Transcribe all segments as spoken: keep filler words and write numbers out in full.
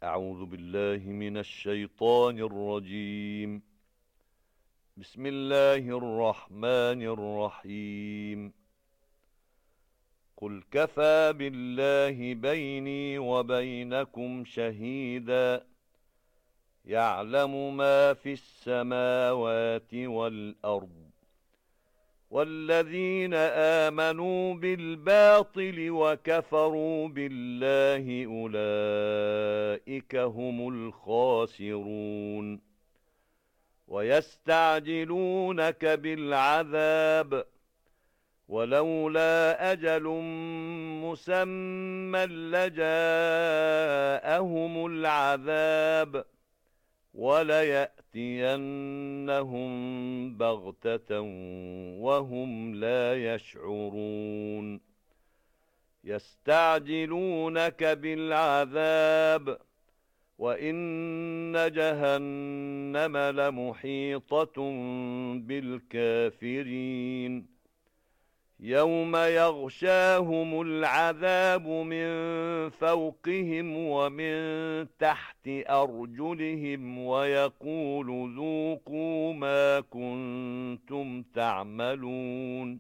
أعوذ بالله من الشيطان الرجيم. بسم الله الرحمن الرحيم. قل كفى بالله بيني وبينكم شهيدا يعلم ما في السماوات والأرض والذين آمنوا بالباطل وكفروا بالله أولئك هم الخاسرون. ويستعجلونك بالعذاب ولولا أجل مسمى لجاءهم العذاب وليأتينهم بغتة وهم لا يشعرون. يستعجلونك بالعذاب وإن جهنم لمحيطة بالكافرين. يوم يغشاهم العذاب من فوقهم ومن تحت أرجلهم ويقول ذوقوا ما كنتم تعملون.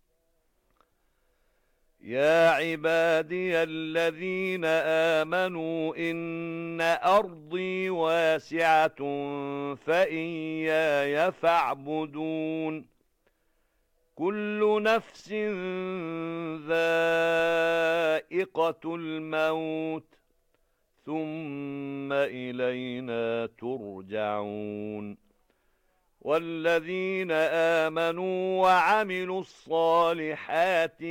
يا عبادي الذين آمنوا إن أرضي واسعة فإياي فاعبدون. كل نفس ذائقة الموت ثم إلينا ترجعون. والذين آمنوا وعملوا الصالحات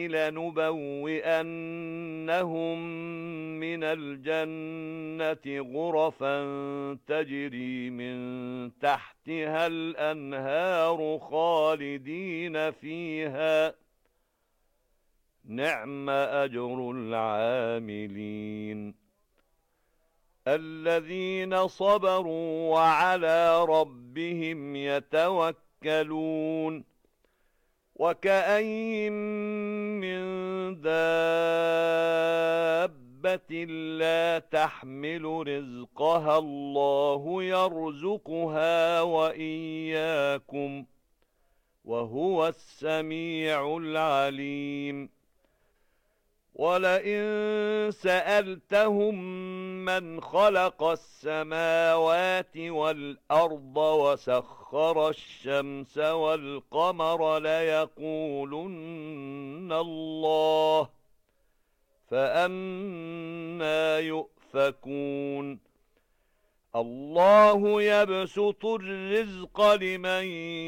لنبوئنهم من الجنة غرفا تجري من تحتها الأنهار خالدين فيها نعم أجر العاملين. الذين صبروا وعلى ربهم يتوكلون. وكأين من دابة لا تحمل رزقها الله يرزقها وإياكم وهو السميع العليم. ولئن سألتهم من خلق السماوات والأرض وسخر الشمس والقمر ليقولن الله فأنى يؤفكون. الله يبسط الرزق لمن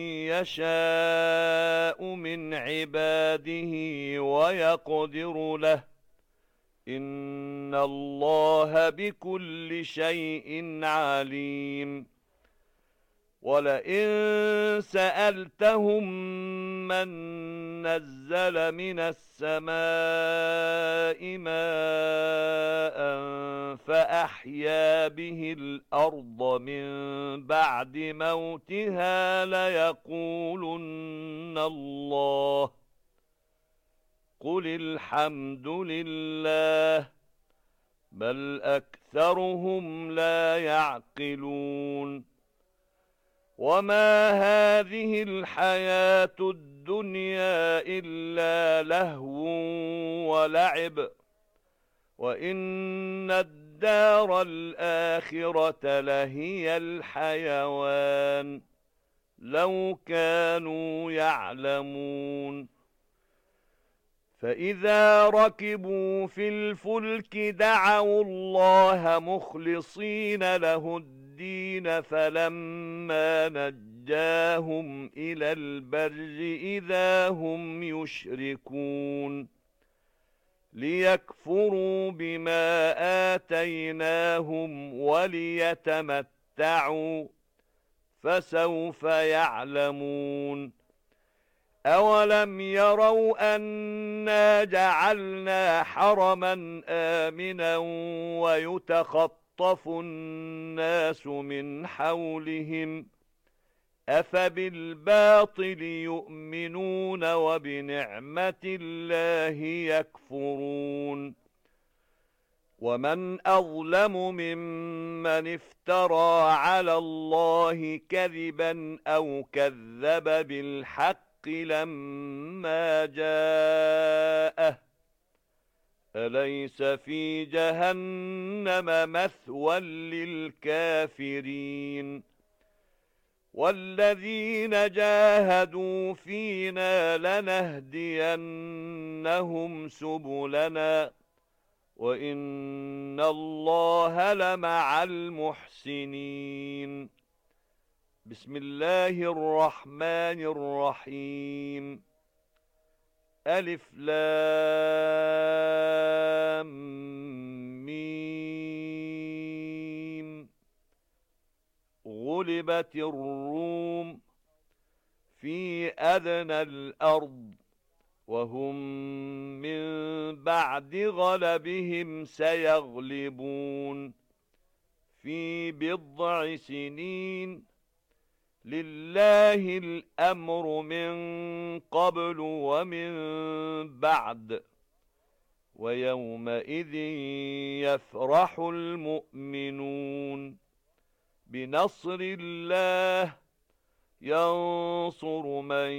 يشاء من عباده ويقدر له إن الله بكل شيء عليم. ولئن سألتهم من نزل من السماء ماء فأحيا به الأرض من بعد موتها ليقولن الله قل الحمد لله بل أكثرهم لا يعقلون. وما هذه الحياة الدنيا إلا لهو ولعب وإن الدار الآخرة لهي الحيوان لو كانوا يعلمون. فإذا ركبوا في الفلك دعوا الله مخلصين له الدين فلما نجاهم إلى البر إذا هم يشركون. ليكفروا بما آتيناهم وليتمتعوا فسوف يعلمون. أولم يروا أنا جعلنا حرما آمنا ويتخطف الناس من حولهم أفبالباطل يؤمنون وبنعمة الله يكفرون. ومن أظلم ممن افترى على الله كذبا أو كذب بالحق لما جاءه أليس في جهنم مثوى للكافرين والذين جاهدوا فينا لنهدينهم سبلنا وإن الله لمع المحسنين. بسم الله الرحمن الرحيم. ألف لام ميم. غلبت الروم في أدنى الأرض وهم من بعد غلبهم سيغلبون في بضع سنين لله الأمر من قبل ومن بعد ويومئذ يفرح المؤمنون بنصر الله ينصر من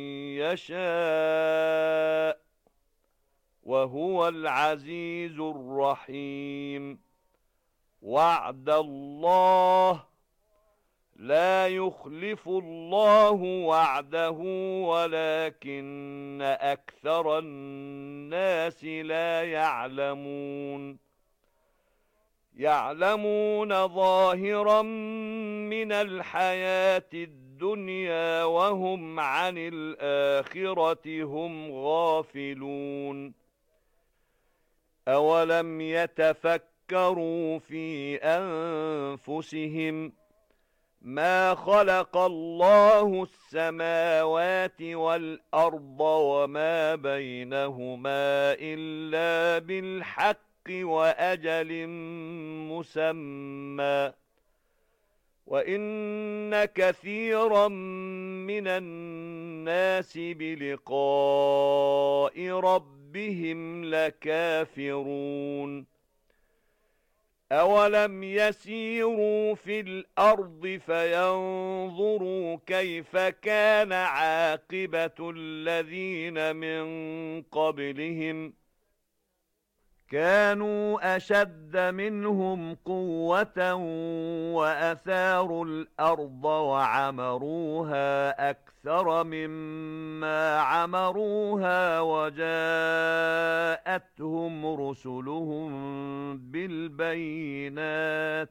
يشاء وهو العزيز الرحيم. وعد الله لا يخلف الله وعده ولكن أكثر الناس لا يعلمون. يعلمون ظاهرا من الحياة الدنيا وهم عن الآخرة هم غافلون. أولم يتفكروا في أنفسهم ما خلق الله السماوات والأرض وما بينهما إلا بالحق وأجل مسمى وإن كثيرا من الناس بلقاء ربهم لكافرون. أولم يسيروا في الأرض فينظروا كيف كان عاقبة الذين من قبلهم كانوا أشد منهم قوة وأثاروا الأرض وعمروها أكثر مما عمروها وجاءتهم رسلهم بالبينات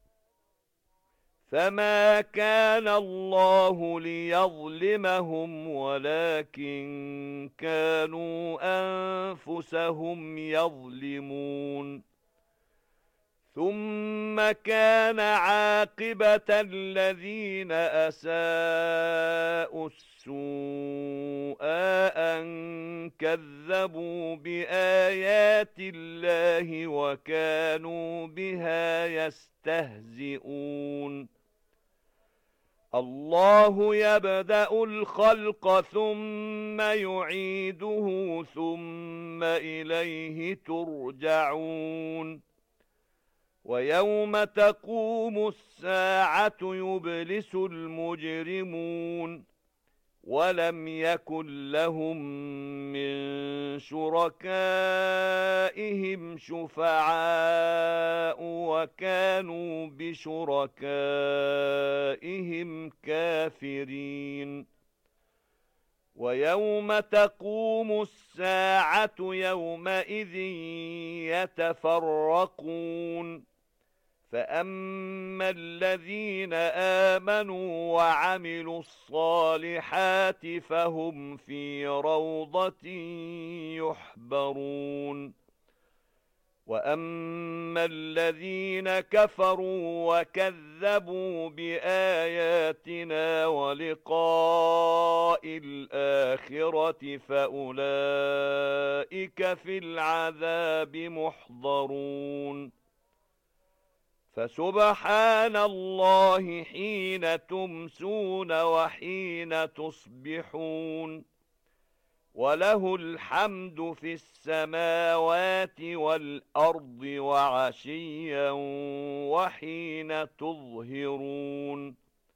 فما كان الله ليظلمهم ولكن كانوا أنفسهم يظلمون. ثم كان عاقبة الذين أساءوا السوء أن كذبوا بآيات الله وكانوا بها يستهزئون. الله يبدأ الخلق ثم يعيده ثم إليه ترجعون. ويوم تقوم الساعة يبلس المجرمون ولم يكن لهم من شركائهم شفعاء وكانوا بشركائهم كافرين. ويوم تقوم الساعة يومئذ يتفرقون فأما الذين آمنوا وعملوا الصالحات فهم في روضة يحبرون. وأما الذين كفروا وكذبوا بآياتنا ولقاء الآخرة فأولئك في العذاب محضرون. فسبحان الله حين تمسون وحين تصبحون وله الحمد في السماوات والأرض وعشيا وحين تظهرون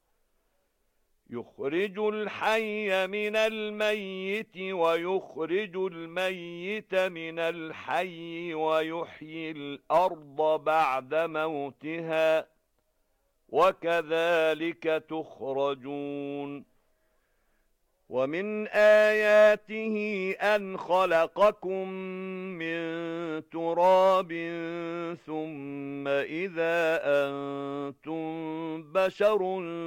يخرج الحي من الميت ويخرج الميت من الحي ويحيي الأرض بعد موتها وكذلك تخرجون ومن آياته أن خلقكم من تراب ثم إذا أنتم بشر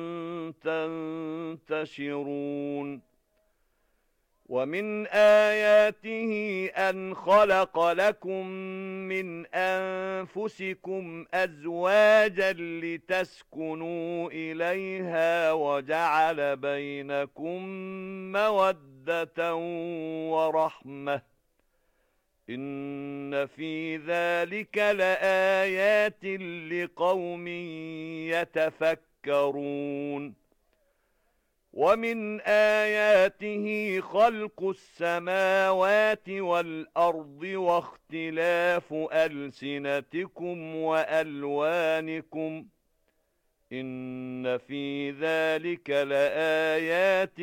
تنتشرون ومن آياته أن خلق لكم من أنفسكم أزواجا لتسكنوا إليها وجعل بينكم مودة ورحمة إن في ذلك لآيات لقوم يتفكرون ومن آياته خلق السماوات والأرض واختلاف ألسنتكم وألوانكم إن في ذلك لآيات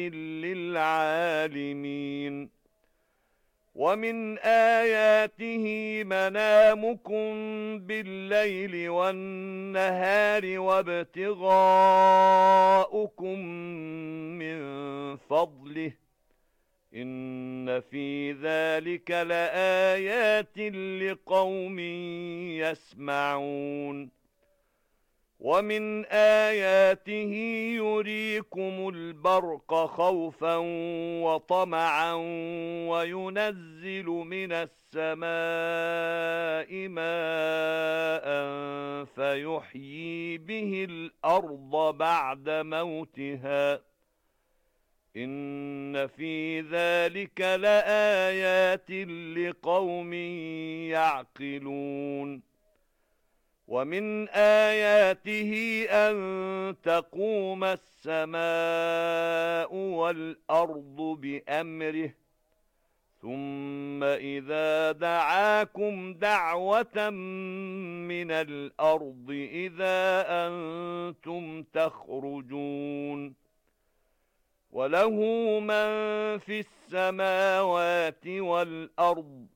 للعالمين ومن آياته منامكم بالليل والنهار وابتغاؤكم من فضله إن في ذلك لآيات لقوم يسمعون ومن آياته يريكم البرق خوفا وطمعا وينزل من السماء ماء فيحيي به الأرض بعد موتها إن في ذلك لآيات لقوم يعقلون ومن آياته أن تقوم السماء والأرض بأمره ثم إذا دعاكم دعوة من الأرض إذا أنتم تخرجون وله من في السماوات والأرض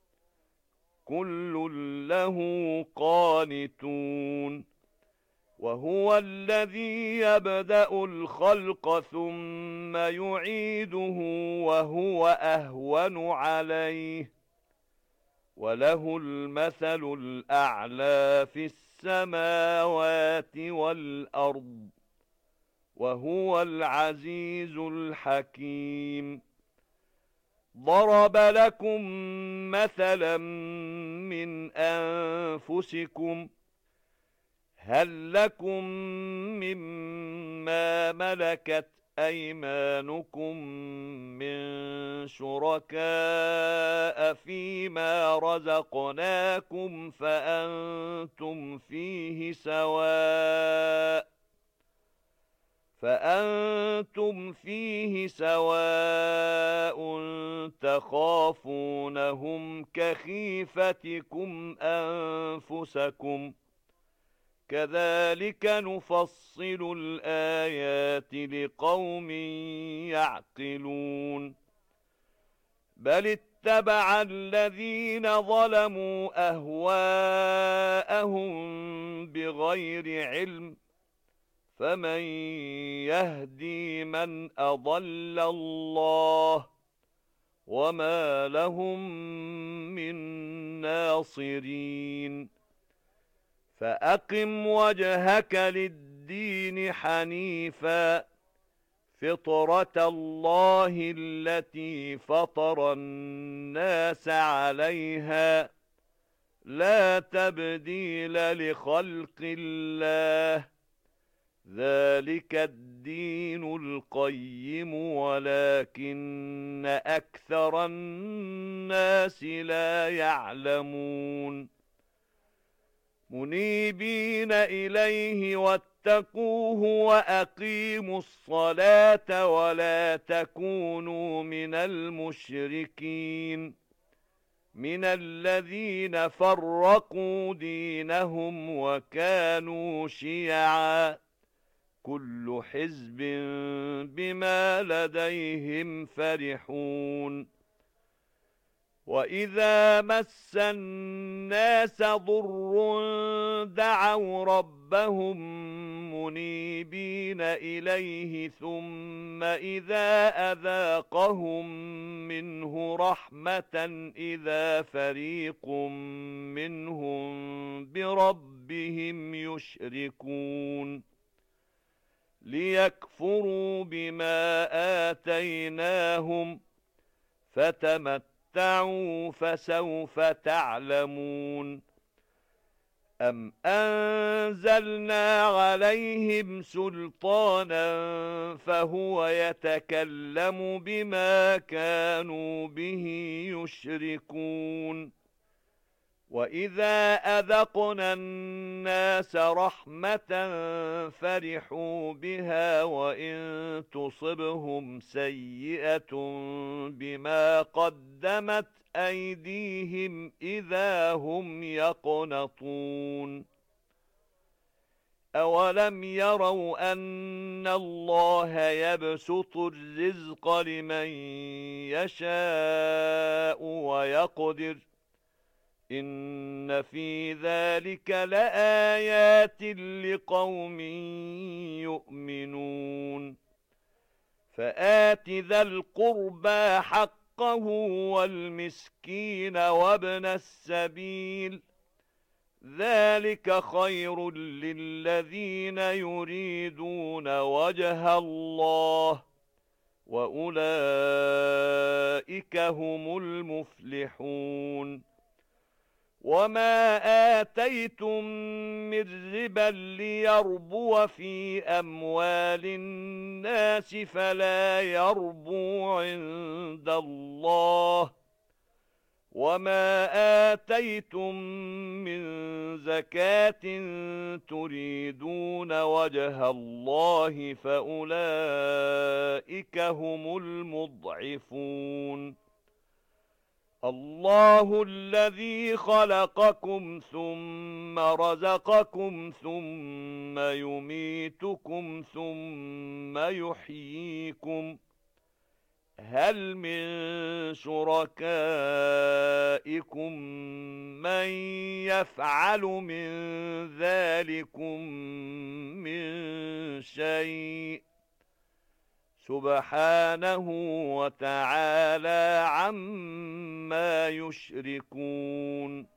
كل له قانتون وهو الذي يبدأ الخلق ثم يعيده وهو أهون عليه وله المثل الأعلى في السماوات والأرض وهو العزيز الحكيم ضرب لكم مثلا من أنفسكم هل لكم مما ملكت أيمانكم من شركاء فيما رزقناكم فأنتم فيه سواء فأنتم فيه سواء تخافونهم كخيفتكم أنفسكم كذلك نفصل الآيات لقوم يعقلون بل اتبع الذين ظلموا أهواءهم بغير علم فمن يهدي من أضل الله وما لهم من ناصرين فأقم وجهك للدين حنيفا فطرة الله التي فطر الناس عليها لا تبديل لخلق الله ذلك الدين القيم ولكن أكثر الناس لا يعلمون منيبين إليه واتقوه وأقيموا الصلاة ولا تكونوا من المشركين من الذين فرقوا دينهم وكانوا شيعا كل حزب بما لديهم فرحون وإذا مس الناس ضر دعوا ربهم منيبين إليه ثم إذا أذاقهم منه رحمة إذا فريق منهم بربهم يشركون ليكفروا بما آتيناهم فتمتعوا فسوف تعلمون أم أنزلنا عليهم سلطانا فهو يتكلم بما كانوا به يشركون وإذا أذقنا الناس رحمة فرحوا بها وإن تصبهم سيئة بما قدمت أيديهم إذا هم يقنطون أولم يروا أن الله يبسط الرزق لمن يشاء ويقدر إن في ذلك لآيات لقوم يؤمنون فآت ذا القربى حقه والمسكين وابن السبيل ذلك خير للذين يريدون وجه الله وأولئك هم المفلحون وما آتيتم من ربا ليربو في أموال الناس فلا يربو عند الله وما آتيتم من زكاة تريدون وجه الله فأولئك هم المضعفون الله الذي خلقكم ثم رزقكم ثم يميتكم ثم يحييكم هل من شركائكم من يفعل من ذلكم من شيء سبحانه وتعالى عما يشركون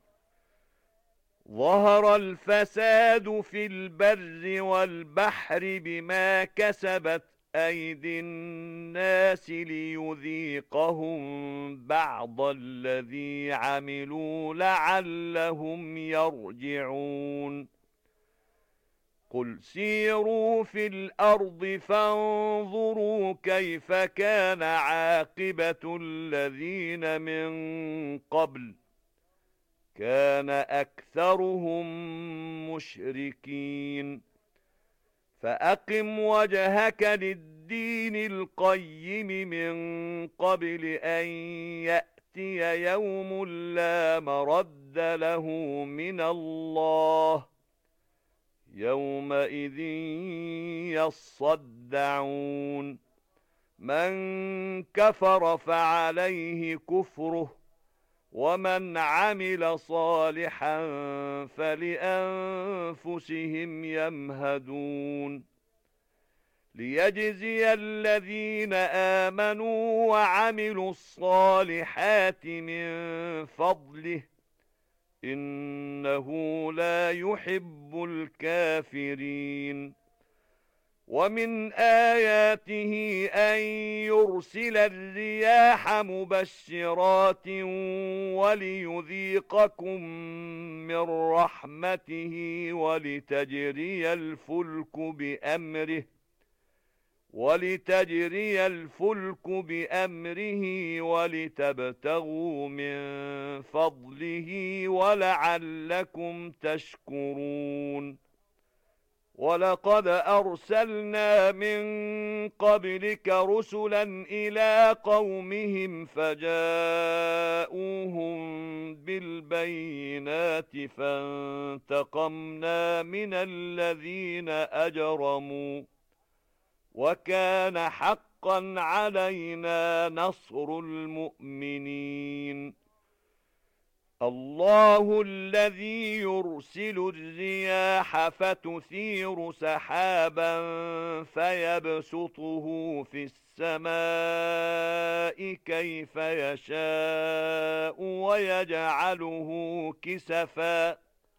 ظهر الفساد في البر والبحر بما كسبت أيدي الناس ليذيقهم بعض الذي عملوا لعلهم يرجعون قل سيروا في الأرض فانظروا كيف كان عاقبة الذين من قبل كان أكثرهم مشركين فأقم وجهك للدين القيم من قبل أن يأتي يوم لا مرد له من الله يومئذ يصدعون من كفر فعليه كفره ومن عمل صالحا فلأنفسهم يمهدون ليجزي الذين آمنوا وعملوا الصالحات من فضله إنه لا يحب الكافرين ومن آياته أن يرسل الرياح مبشرات وليذيقكم من رحمته ولتجري الفلك بأمره ولتجري الفلك بأمره ولتبتغوا من فضله ولعلكم تشكرون وَلَقَدْ أَرْسَلْنَا مِن قَبْلِكَ رُسُلًا إِلَى قَوْمِهِمْ فَجَاءُوهُم بِالْبَيِّنَاتِ فَانتَقَمْنَا مِنَ الَّذِينَ أَجْرَمُوا وَكَانَ حَقًّا عَلَيْنَا نَصْرُ الْمُؤْمِنِينَ اللَّهُ الَّذِي يُرْسِلُ الرِّيَاحَ فَتُثِيرُ سَحَابًا فَيَبْسُطُهُ فِي السَّمَاءِ كَيْفَ يَشَاءُ وَيَجْعَلُهُ كِسَفًا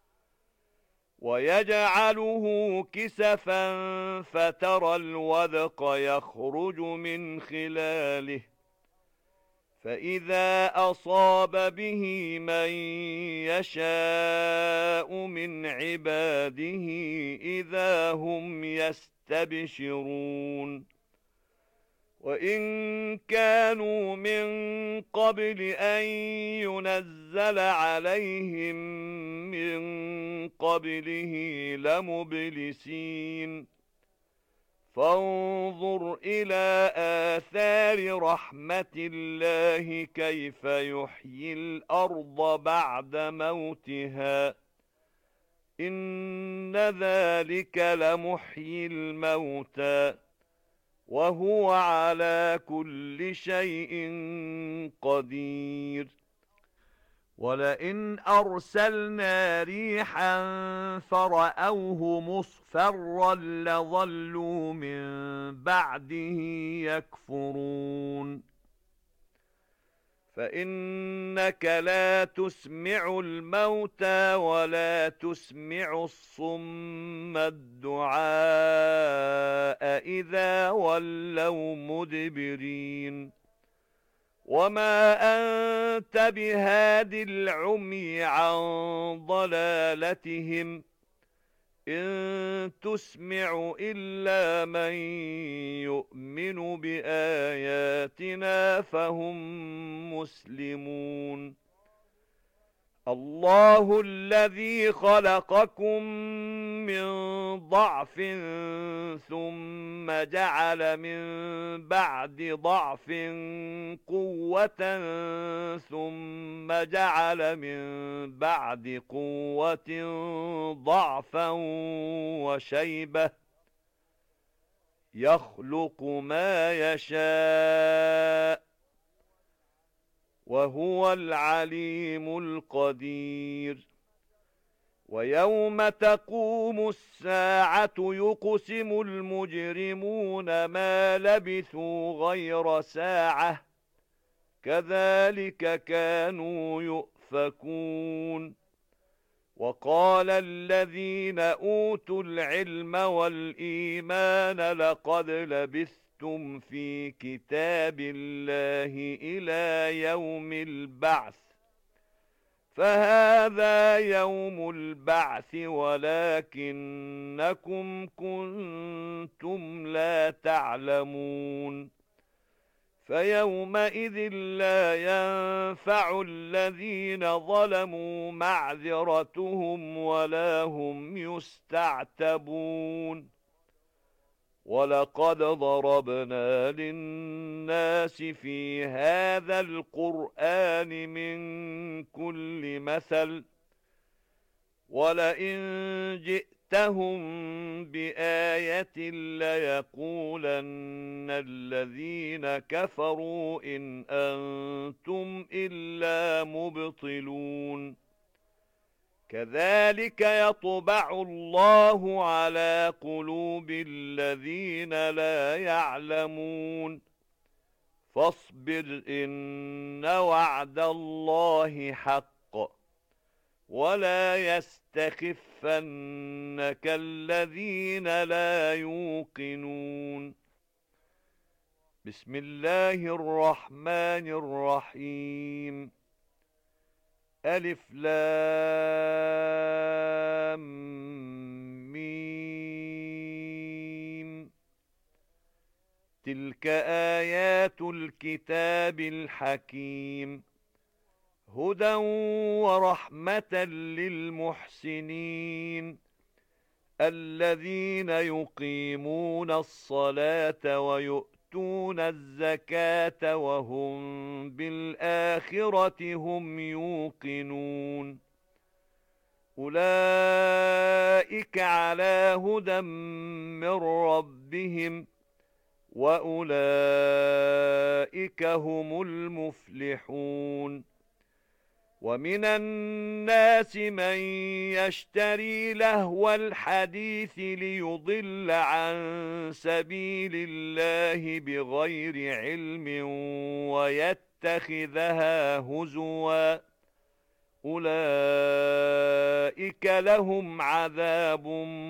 وَيَجْعَلُهُ كِسَفًا فَتَرَى الْوَدْقَ يَخْرُجُ مِنْ خِلَالِهِ فَإِذَا أَصَابَ بِهِ مَن يَشَاءُ مِنْ عِبَادِهِ إِذَا هُمْ يَسْتَبْشِرُونَ وَإِن كَانُوا مِن قَبْلِ أَن يُنَزَّلَ عَلَيْهِم مِّن قَبْلِهِ لَمُبْلِسِينَ فانظُرْ إِلَى آثَارِ رَحْمَةِ اللَّهِ كَيْفَ يُحْيِي الْأَرْضَ بَعْدَ مَوْتِهَا إِنَّ ذَلِكَ لَمُحْيِي الْمَوْتَى وَهُوَ عَلَى كُلِّ شَيْءٍ قَدِيرٌ وَلَئِنْ أَرْسَلْنَا رِيحًا فَرَأَوْهُ مُصْفَرًّا لَظَلُّوا مِنْ بَعْدِهِ يَكْفُرُونَ فَإِنَّكَ لَا تُسْمِعُ الْمَوْتَى وَلَا تُسْمِعُ الصُّمَّ الدُّعَاءَ إِذَا وَلَّوْا مُدْبِرِينَ وَمَا أَنْتَ بِهَادِ الْعُمْيِ عَنْ ضَلَالَتِهِمْ إِن تُسْمِعُ إِلَّا مَن يُؤْمِنُ بِآيَاتِنَا فَهُمْ مُسْلِمُونَ اللَّهُ الَّذِي خَلَقَكُم مِّن ضَعْفٍ ثُمَّ جَعَلَ مِن بَعْدِ ضَعْفٍ قُوَّةً ثُمَّ جَعَلَ مِن بَعْدِ قُوَّةٍ ضَعْفًا وَشَيْبَةً يَخْلُقُ مَا يَشَاءُ وَهُوَ الْعَلِيمُ الْقَدِيرُ وَيَوْمَ تَقُومُ السَّاعَةُ يُقْسِمُ الْمُجْرِمُونَ مَا لَبِثُوا غَيْرَ سَاعَةٍ كَذَلِكَ كَانُوا يُؤْفَكُونَ وَقَالَ الَّذِينَ أُوتُوا الْعِلْمَ وَالْإِيمَانَ لَقَدْ لَبِثْتُمْ في كتاب الله إلى يوم البعث فهذا يوم البعث ولكنكم كنتم لا تعلمون فيومئذ لا ينفع الذين ظلموا معذرتهم ولا هم يستعتبون وَلَقَدْ ضَرَبْنَا لِلنَّاسِ فِي هَذَا الْقُرْآنِ مِنْ كُلِّ مَثَلٍ وَلَئِنْ جِئْتَهُمْ بِآيَةٍ لَيَقُولَنَّ الَّذِينَ كَفَرُوا إِنْ أَنْتُمْ إِلَّا مُبْطِلُونَ كَذَلِكَ يَطْبَعُ اللَّهُ عَلَى قُلُوبِ الَّذِينَ لَا يَعْلَمُونَ فَاصْبِرْ إِنَّ وَعْدَ اللَّهِ حَقٌّ وَلَا يَسْتَخِفَّنَّكَ الَّذِينَ لَا يُوقِنُونَ بسم الله الرحمن الرحيم ألف لام ميم تلك آيات الكتاب الحكيم هدى ورحمة للمحسنين الذين يقيمون الصلاة ويؤتون الزكاة وهم بالآخرة هم يوقنون أولئك على هدى من ربهم وأولئك هم المفلحون ومن الناس من يشتري لهو الحديث ليضل عن سبيل الله بغير علم ويتخذها هزوا أولئك لهم عذاب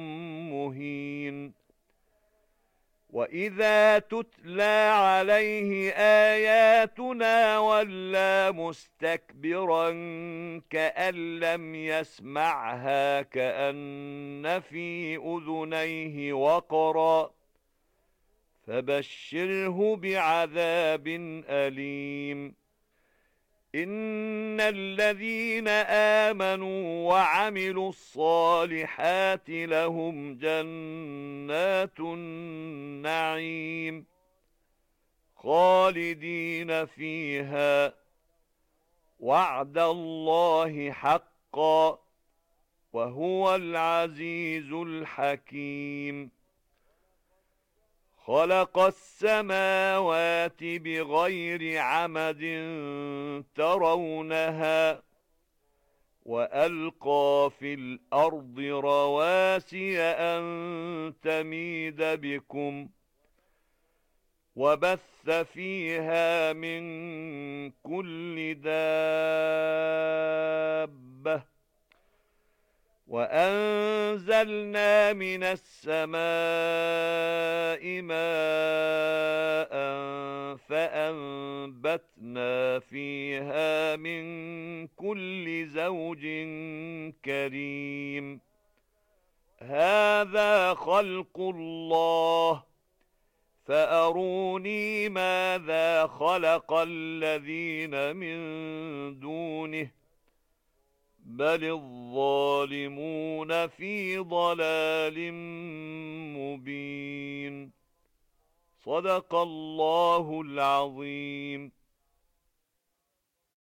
مهين وَإِذَا تُتْلَى عَلَيْهِ آيَاتُنَا وَلَّى مُسْتَكْبِرًا كَأَن لَّمْ يَسْمَعْهَا كَأَنَّ فِي أُذُنَيْهِ وَقْرًا فَبَشِّرْهُ بِعَذَابٍ أَلِيمٍ إِنَّ الَّذِينَ آمَنُوا وَعَمِلُوا الصَّالِحَاتِ لَهُمْ جَنَّاتُ النَّعِيمِ خَالِدِينَ فِيهَا وَعْدَ اللَّهِ حَقًّا وَهُوَ الْعَزِيزُ الْحَكِيمُ خَلَقَ السَّمَاوَاتِ بِغَيْرِ عَمَدٍ تَرَوْنَهَا وَأَلْقَى فِي الْأَرْضِ رَوَاسِيَ أَن تَمِيدَ بِكُمْ وَبَثَّ فِيهَا مِن كُلِّ دَابَّةٍ وَأَنزَلْنَا مِنَ السَّمَاءِ مَاءً فَأَنبَتْنَا فِيهَا مِن كُلِّ زَوْجٍ كَرِيمٍ هَذَا خَلْقُ اللَّهِ فَأَرُونِي مَاذَا خَلَقَ الَّذِينَ مِن دُونِهِ بَلِ الظَّالِمُونَ فِي ضَلَالٍ مُبِينٍ صدق الله العظيم.